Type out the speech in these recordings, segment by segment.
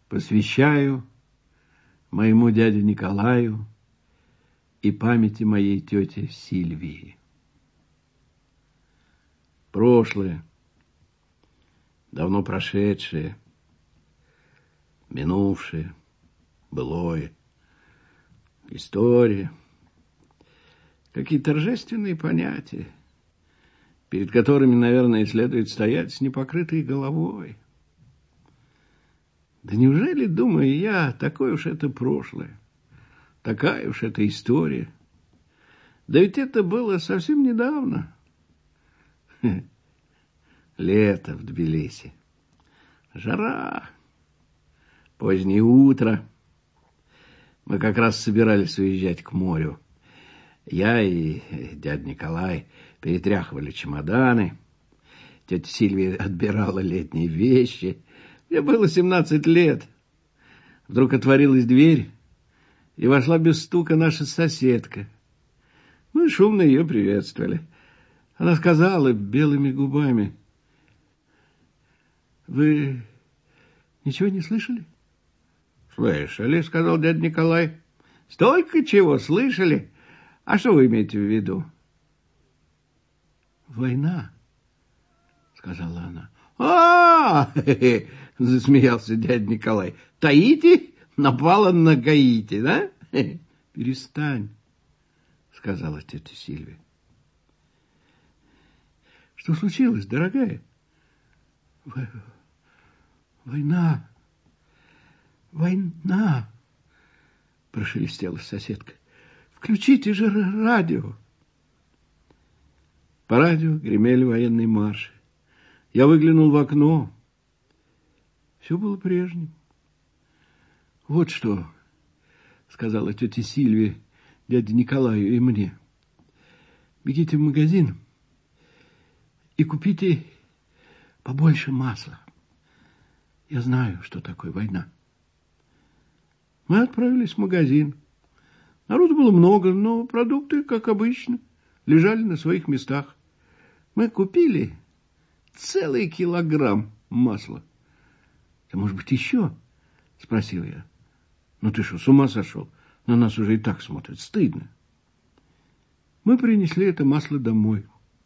Посвящаю моему дяде Николаю и памяти моей тети Сильвии. Прошлое, давно прошедшее, минувшее, былое, история, какие торжественные понятия, перед которыми, наверное, следует стоять с непокрытой головой. Да неужели, думаю я, такое уж это прошлое, такая уж это история? Да ведь это было совсем недавно. Лето в Тбилиси, жара, позднее утро. Мы как раз собирались уезжать к морю. Я и дядя Николай перетряхивали чемоданы. Тетя Сильвия отбирала летние вещи. Мне было 17 лет. Вдруг отворилась дверь, и вошла без стука наша соседка. Мы шумно ее приветствовали. Она сказала белыми губами: «Вы ничего не слышали?» «Слышали», — сказал дядя Николай. «Столько чего слышали. А что вы имеете в виду?» «Война», — сказала она. Засмеялся дядя Николай. «Таити напала на Гаити, да?» «Перестань», — сказала тетя Сильвия. «Что случилось, дорогая?» «Война, война», — прошелестела соседка. «Включите же радио». По радио гремели военные марши. Я выглянул в окно. Все было прежним. «Вот что», — сказала тетя Сильвия дяде Николаю и мне. «Бегите в магазин и купите побольше масла. Я знаю, что такое война». Мы отправились в магазин. Народу было много, но продукты, как обычно, лежали на своих местах. Мы купили целый килограмм масла. — Да, может быть, еще? — спросил я. — Ну ты что, с ума сошел? На нас уже и так смотрят. Стыдно. Мы принесли это масло домой.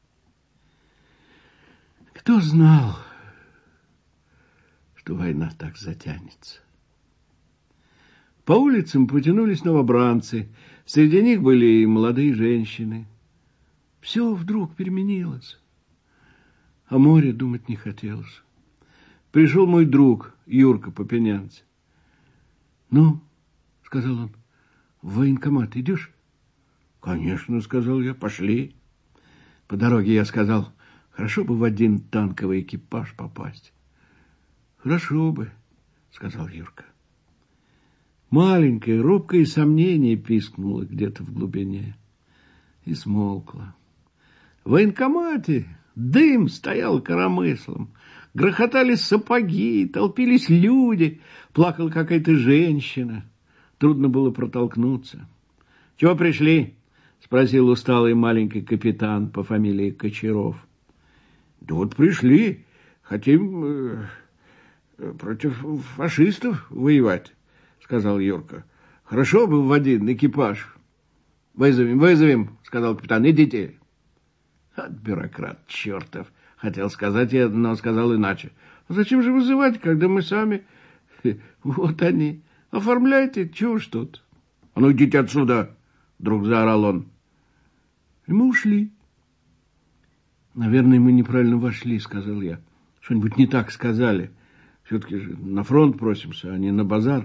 Кто знал, что война так затянется? По улицам потянулись новобранцы. Среди них были и молодые женщины. Все вдруг переменилось. О море думать не хотелось. Пришел мой друг Юрка Попенянц. — Ну, — сказал он, — в военкомат идешь? — Конечно, — сказал я, — пошли. По дороге я сказал: хорошо бы в один танковый экипаж попасть. — Хорошо бы, — сказал Юрка. Маленькое, робкое сомнение пискнуло где-то в глубине и смолкло. В военкомате дым стоял коромыслом. Грохотали сапоги, толпились люди, плакала какая-то женщина. Трудно было протолкнуться. — Чего пришли? — спросил усталый маленький капитан по фамилии Кочаров. — Да вот пришли. Хотим против фашистов воевать, — сказал Юрка. — Хорошо бы в один экипаж. — Вызовем, — сказал капитан. — Идите. — От бюрократ чертов. Хотел сказать я, но сказал иначе. Зачем же вызывать, когда мы сами... Вот они. Оформляйте, чего ж тут? — А ну, идите отсюда! — вдруг заорал он. И мы ушли. — Наверное, мы неправильно вошли, — сказал я. — Что-нибудь не так сказали. Все-таки же на фронт просимся, а не на базар.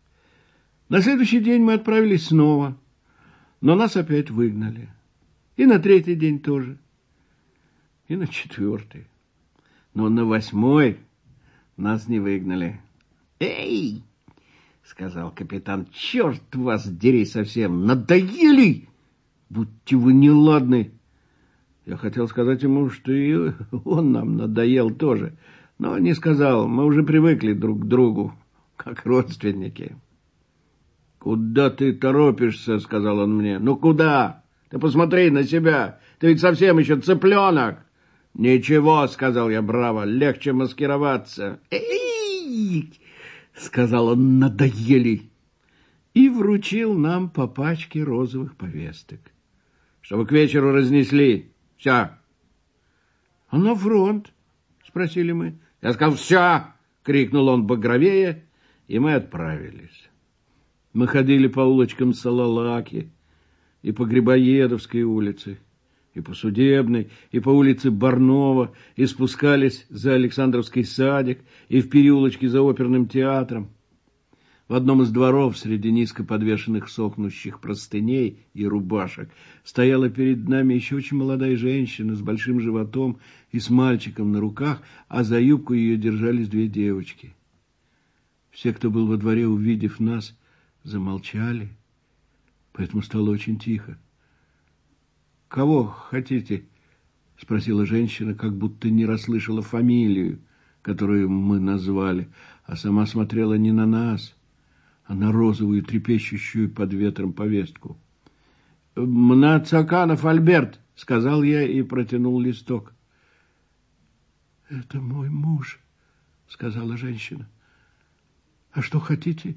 На следующий день мы отправились снова, но нас опять выгнали. И на третий день тоже. И на четвертый. Но на 8-й нас не выгнали. — Эй! — сказал капитан. — Черт вас дери совсем! Надоели! Будьте вы неладны! Я хотел сказать ему, что и он нам надоел тоже, но не сказал. Мы уже привыкли друг к другу, как родственники. — Куда ты торопишься? — сказал он мне. — Ну куда? Ты посмотри на себя. Ты ведь совсем еще цыпленок. — Ничего, — сказал я браво, — легче маскироваться. — Эй! — сказал он, надоели, и вручил нам по пачке розовых повесток. Чтобы к вечеру разнесли. Все. А на фронт? Спросили мы. Я сказал, все, крикнул он багровее, и мы отправились. Мы ходили по улочкам Салалаки, и по Грибоедовской улице, и по Судебной, и по улице Барнова, и спускались за Александровский садик, и в переулочке за оперным театром. В одном из дворов среди низко подвешенных сохнущих простыней и рубашек стояла перед нами еще очень молодая женщина с большим животом и с мальчиком на руках, а за юбку ее держались две девочки. Все, кто был во дворе, увидев нас, замолчали, поэтому стало очень тихо. — Кого хотите? — спросила женщина, как будто не расслышала фамилию, которую мы назвали, а сама смотрела не на нас, а на розовую, трепещущую под ветром повестку. — Мнацаканов Альберт, — сказал я и протянул листок. — Это мой муж, — сказала женщина. — А что хотите?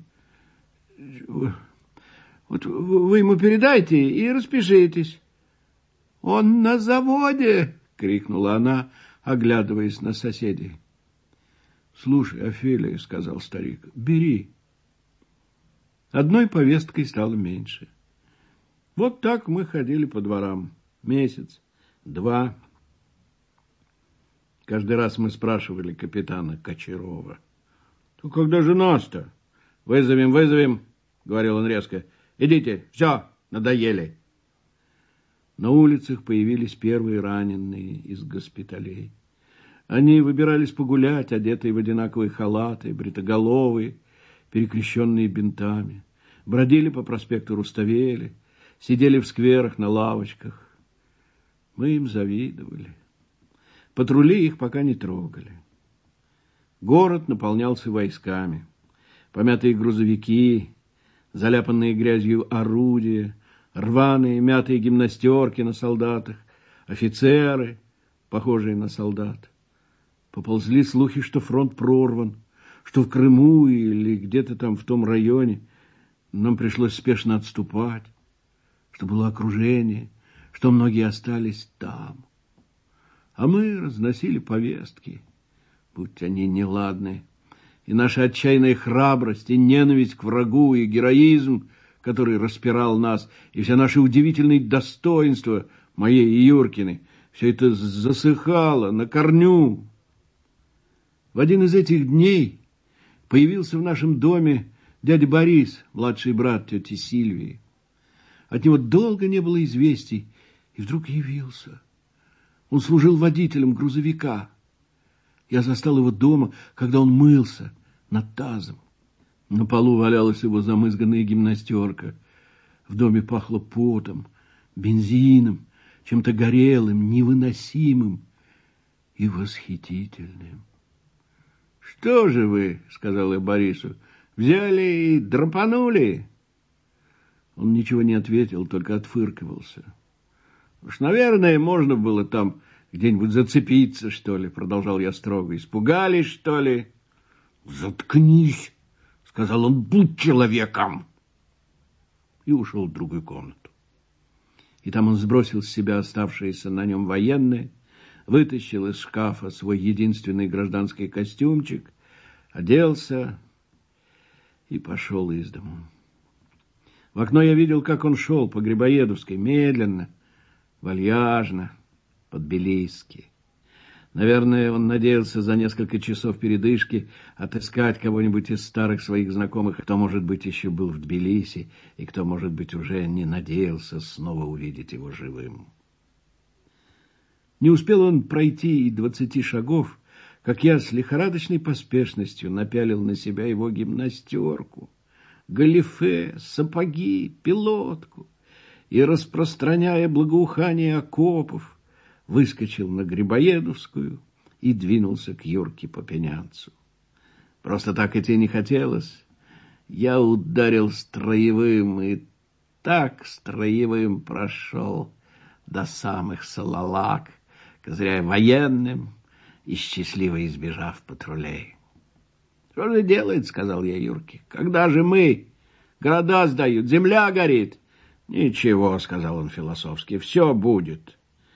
— Вот вы ему передайте и распишитесь. — Он на заводе! — крикнула она, оглядываясь на соседей. — Слушай, Офелия, — сказал старик, — бери. Одной повесткой стало меньше. Вот так мы ходили по дворам. Месяц, два. Каждый раз мы спрашивали капитана Кочарова. — Ну, когда же нас-то? — Вызовем, — говорил он резко. — Идите, все, надоели. На улицах появились первые раненые из госпиталей. Они выбирались погулять, одетые в одинаковые халаты, бритоголовые, перекрещенные бинтами, бродили по проспекту Руставели, сидели в скверах на лавочках. Мы им завидовали. Патрули их пока не трогали. Город наполнялся войсками. Помятые грузовики, заляпанные грязью орудия, рваные мятые гимнастерки на солдатах, офицеры, похожие на солдат. Поползли слухи, что фронт прорван, что в Крыму или где-то там в том районе нам пришлось спешно отступать, что было окружение, что многие остались там. А мы разносили повестки, будь они неладные, и наша отчаянная храбрость, и ненависть к врагу, и героизм, который распирал нас, и все наши удивительные достоинства, моей и Юркины, все это засыхало на корню. В один из этих дней появился в нашем доме дядя Борис, младший брат тети Сильвии. От него долго не было известий, и вдруг явился. Он служил водителем грузовика. Я застал его дома, когда он мылся над тазом. На полу валялась его замызганная гимнастерка. В доме пахло потом, бензином, чем-то горелым, невыносимым и восхитительным. — Что же вы, — сказал я Борису, — взяли и драпанули? Он ничего не ответил, только отфыркивался. — Уж, наверное, можно было там где-нибудь зацепиться, что ли, — продолжал я строго. — Испугались, что ли? — Заткнись, — сказал он, — будь человеком. И ушел в другую комнату. И там он сбросил с себя оставшееся на нем военное, вытащил из шкафа свой единственный гражданский костюмчик, оделся и пошел из дому. В окно я видел, как он шел по Грибоедовской, медленно, вальяжно, по-тбилисски. Наверное, он надеялся за несколько часов передышки отыскать кого-нибудь из старых своих знакомых, кто, может быть, еще был в Тбилиси, и кто, может быть, уже не надеялся снова увидеть его живым. Не успел он пройти и 20 шагов, как я с лихорадочной поспешностью напялил на себя его гимнастерку, галифе, сапоги, пилотку и, распространяя благоухание окопов, выскочил на Грибоедовскую и двинулся к Юрке Попенянцу. Просто так идти не хотелось. Я ударил строевым и так строевым прошел до самых Салалак, козыряя военным и счастливо избежав патрулей. Что же делать, сказал я Юрке. Когда же мы? Города сдают, земля горит. Ничего, сказал он философски, все будет.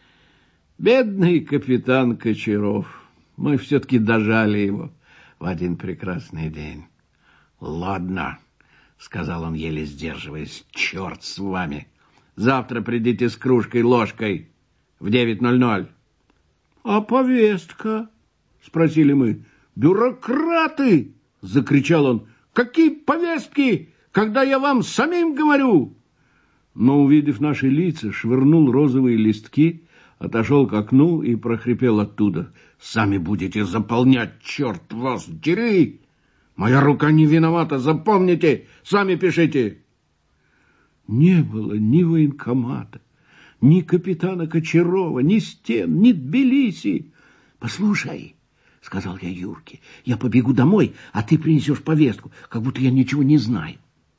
Бедный капитан Кочаров. Мы все-таки дожали его в один прекрасный день. Ладно, сказал он, еле сдерживаясь, черт с вами. Завтра придите с кружкой-ложкой в 9:00. А повестка? Спросили мы. Бюрократы! Закричал он. Какие повестки, когда я вам самим говорю? Но, увидев наши лица, швырнул розовые листки, отошел к окну и прохрипел оттуда. Сами будете заполнять, черт вас дери! Моя рука не виновата, запомните, сами пишите. Не было ни военкомата, ни капитана Кочарова, ни стен, ни Тбилиси. Послушай, сказал я Юрке, я побегу домой, а ты принесешь повестку, как будто я ничего не знаю.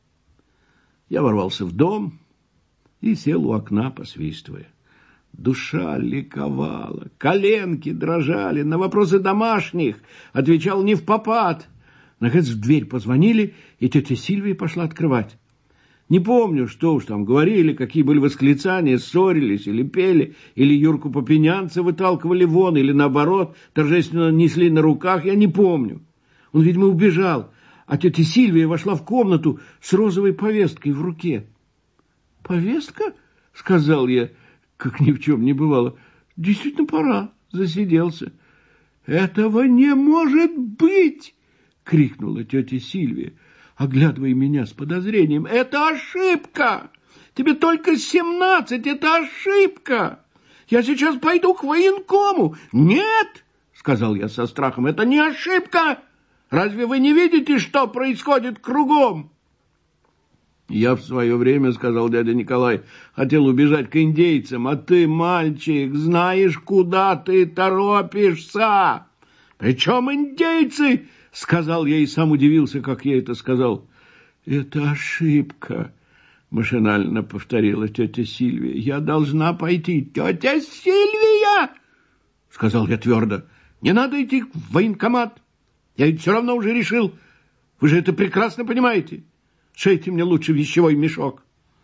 Я ворвался в дом и сел у окна, посвистывая. Душа ликовала, коленки дрожали, на вопросы домашних отвечал не впопад. Наконец в дверь позвонили, и тетя Сильвия пошла открывать. Не помню, что уж там говорили, какие были восклицания, ссорились или пели, или Юрку по пьянице выталкивали вон, или наоборот, торжественно несли на руках, я не помню. Он, видимо, убежал, а тетя Сильвия вошла в комнату с розовой повесткой в руке. «Повестка?» — сказал я, как ни в чем не бывало. «Действительно пора, засиделся». «Этого не может быть!» — крикнула тетя Сильвия, оглядывая меня с подозрением. «Это ошибка! Тебе только 17, это ошибка! Я сейчас пойду к военкому!» «Нет!» — сказал я со страхом. «Это не ошибка! Разве вы не видите, что происходит кругом?» «Я в свое время, — сказал дядя Николай, — хотел убежать к индейцам, а ты, мальчик, знаешь, куда ты торопишься!» «Причем индейцы?» — сказал я и сам удивился, как я это сказал. «Это ошибка», — машинально повторила тетя Сильвия. «Я должна пойти». «Тетя Сильвия!» — сказал я твердо. «Не надо идти в военкомат. Я ведь все равно уже решил. Вы же это прекрасно понимаете. Шейте мне лучше вещевой мешок».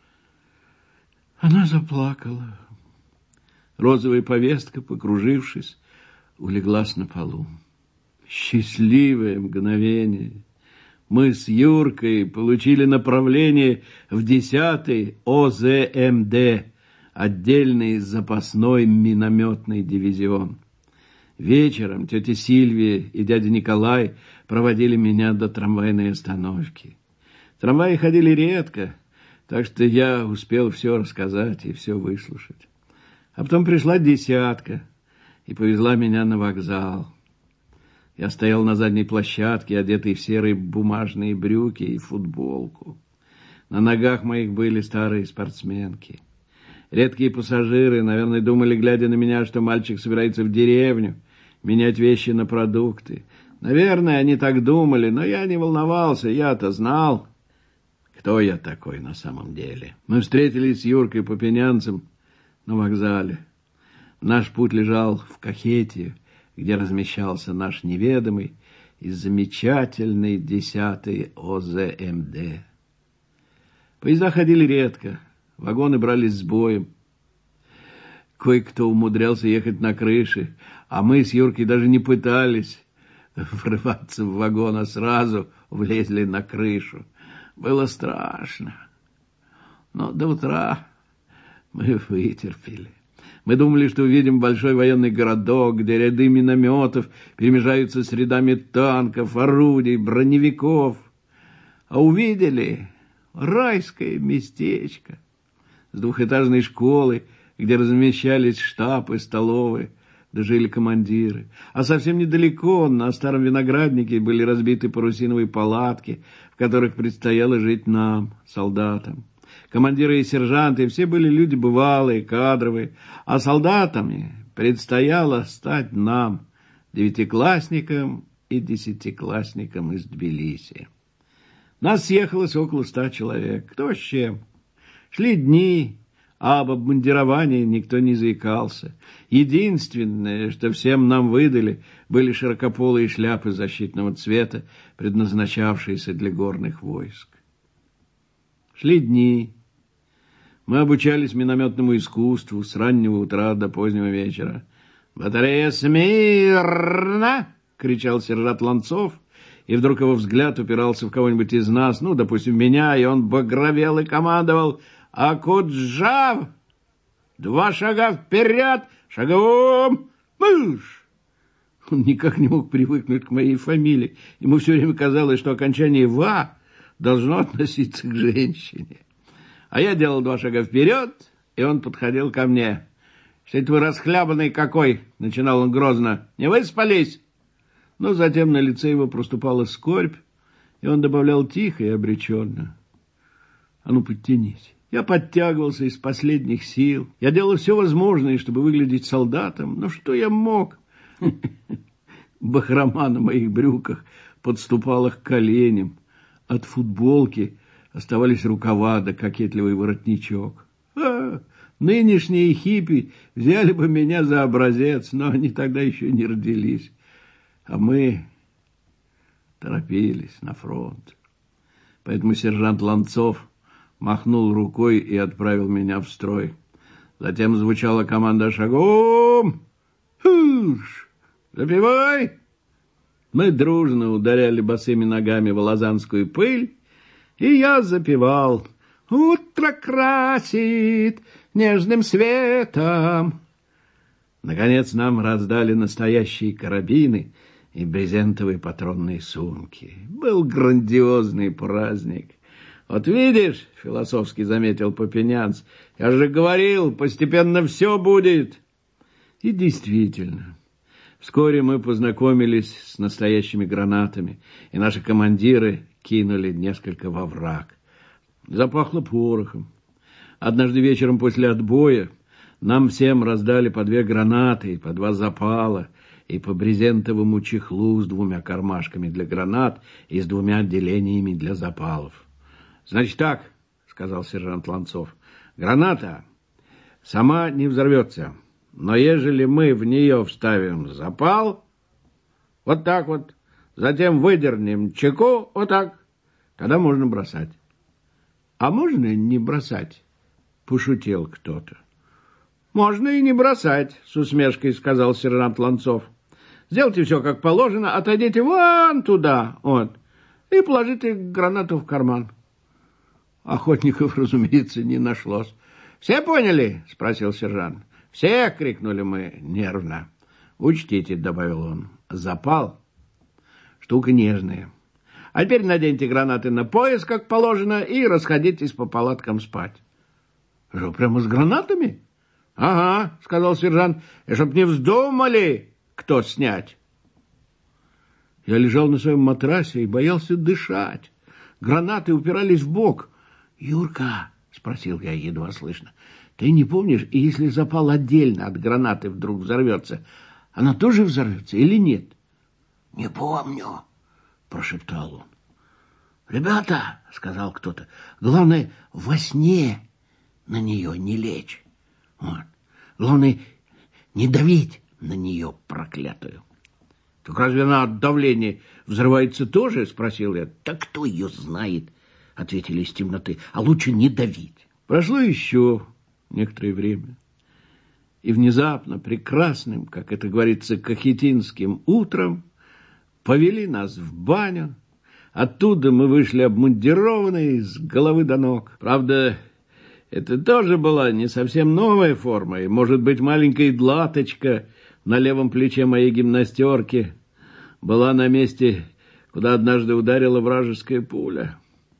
Она заплакала. Розовая повестка, покружившись, улеглась на полу. Счастливое мгновение. Мы с Юркой получили направление в 10-й ОЗМД, отдельный запасной минометный дивизион. Вечером тетя Сильвия и дядя Николай проводили меня до трамвайной остановки. Трамваи ходили редко, так что я успел все рассказать и все выслушать. А потом пришла 10-ка и повезла меня на вокзал. Я стоял на задней площадке, одетый в серые бумажные брюки и футболку. На ногах моих были старые спортсменки. Редкие пассажиры, наверное, думали, глядя на меня, что мальчик собирается в деревню менять вещи на продукты. Наверное, они так думали, но я не волновался, я-то знал, кто я такой на самом деле. Мы встретились с Юркой по пьянцам на вокзале. Наш путь лежал в Кахете, где размещался наш неведомый и замечательный 10-й ОЗМД. Поезда ходили редко, вагоны брались с боем. Кое-кто умудрялся ехать на крыше, а мы с Юркой даже не пытались врываться в вагон, а сразу влезли на крышу. Было страшно, но до утра мы вытерпели. Мы думали, что увидим большой военный городок, где ряды минометов перемежаются с рядами танков, орудий, броневиков. А увидели райское местечко с двухэтажной школой, где размещались штаб и столовые, да жили командиры. А совсем недалеко, на старом винограднике, были разбиты парусиновые палатки, в которых предстояло жить нам, солдатам. Командиры и сержанты все были люди бывалые, кадровые, а солдатами предстояло стать нам, 9-классникам и 10-классникам из Тбилиси. Нас съехалось около 100 человек, кто с чем. Шли дни, а об обмундировании никто не заикался. Единственное, что всем нам выдали, были широкополые шляпы защитного цвета, предназначавшиеся для горных войск. Шли дни. Мы обучались минометному искусству с раннего утра до позднего вечера. «Батарея смирно!» — кричал сержант Ланцов, и вдруг его взгляд упирался в кого-нибудь из нас, ну, допустим, меня, и он багровел и командовал: «Акуджав! 2 шага вперед! Шагом! Мышь!» Он никак не мог привыкнуть к моей фамилии. Ему все время казалось, что окончание «ва» должно относиться к женщине. А я делал 2 шага вперед, и он подходил ко мне. «Что это вы расхлябанный какой?» — начинал он грозно. «Не выспались?» Но затем на лице его проступала скорбь, и он добавлял тихо и обреченно: «А ну, подтянись». Я подтягивался из последних сил. Я делал все возможное, чтобы выглядеть солдатом. Но что я мог? Бахрома на моих брюках подступала к коленям. От футболки оставались рукава да кокетливый воротничок. Нынешние хиппи взяли бы меня за образец, но они тогда еще не родились. А мы торопились на фронт. Поэтому сержант Ланцов махнул рукой и отправил меня в строй. Затем звучала команда «Шагом! Хуш! Запивай!» Мы дружно ударяли босыми ногами в лозанскую пыль, и я запевал: «Утро красит нежным светом». Наконец нам раздали настоящие карабины и брезентовые патронные сумки. Был грандиозный праздник. «Вот видишь, — философски заметил Папенянц, — я же говорил, постепенно все будет». И действительно, вскоре мы познакомились с настоящими гранатами, и наши командиры кинули несколько во враг. Запахло порохом. Однажды вечером после отбоя нам всем раздали по 2 гранаты, по 2 запала и по брезентовому чехлу с 2 кармашками для гранат и с 2 отделениями для запалов. «Значит так, — сказал сержант Ланцов, — граната сама не взорвется, но ежели мы в нее вставим запал, вот так вот, затем выдернем чеку, вот так, тогда можно бросать». «А можно не бросать?» — пошутил кто-то. «Можно и не бросать, — с усмешкой сказал сержант Ланцов. Сделайте все как положено, отойдите вон туда, вот, и положите гранату в карман». Охотников, разумеется, не нашлось. «Все поняли?» — спросил сержант. «Все!» — крикнули мы нервно. «Учтите, — добавил он, — запал — штука нежная. А теперь наденьте гранаты на пояс, как положено, и расходитесь по палаткам спать». «Что, прямо с гранатами?» «Ага, — сказал сержант, — и чтоб не вздумали кто снять». Я лежал на своем матрасе и боялся дышать. Гранаты упирались в бок. «Юрка, — спросил я едва слышно, — ты не помнишь, если запал отдельно от гранаты вдруг взорвется, она тоже взорвется или нет?» «Не помню, — прошептал он. «Ребята, — сказал кто-то, — главное, во сне на нее не лечь. Вот. Главное, не давить на нее, проклятую». «Так разве она от давления взрывается тоже?» — спросил я. «Так кто ее знает?» — ответили из темноты. «А лучше не давить». Прошло еще некоторое время, и внезапно, прекрасным, как это говорится, кахетинским утром, повели нас в баню. Оттуда мы вышли обмундированные с головы до ног. Правда, это тоже была не совсем новая форма, и, может быть, маленькая длаточка на левом плече моей гимнастерки была на месте, куда однажды ударила вражеская пуля.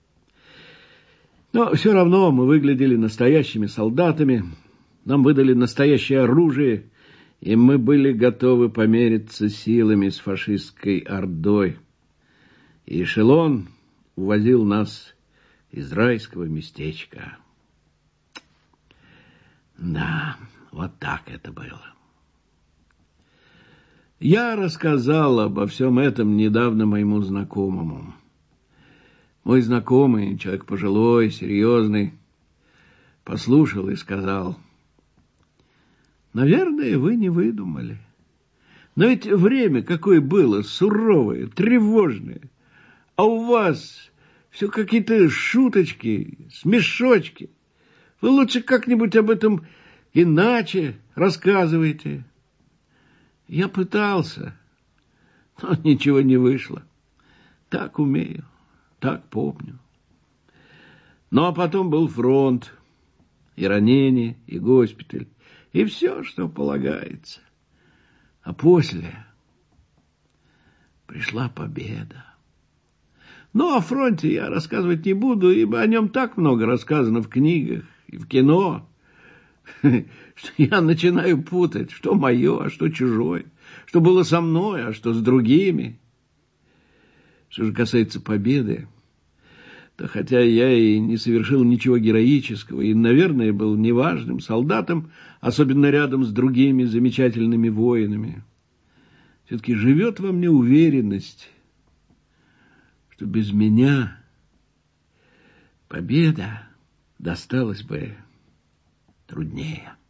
Но все равно мы выглядели настоящими солдатами, нам выдали настоящее оружие, и мы были готовы помериться силами с фашистской ордой. И эшелон увозил нас из райского местечка. Да, вот так это было. Я рассказал обо всем этом недавно моему знакомому. Мой знакомый, человек пожилой, серьезный, послушал и сказал: наверное, вы не выдумали. Но ведь время какое было, суровое, тревожное. А у вас все какие-то шуточки, смешочки. Вы лучше как-нибудь об этом иначе рассказывайте. Я пытался, но ничего не вышло. Так умею, так помню. Ну, а потом был фронт, и ранение, и госпиталь, и все, что полагается. А после пришла победа. Ну, о фронте я рассказывать не буду, ибо о нем так много рассказано в книгах и в кино, что я начинаю путать, что мое, а что чужое, что было со мной, а что с другими. Что же касается победы, то хотя я и не совершил ничего героического и, наверное, был неважным солдатом, особенно рядом с другими замечательными воинами, все-таки живет во мне уверенность, что без меня победа досталась бы труднее.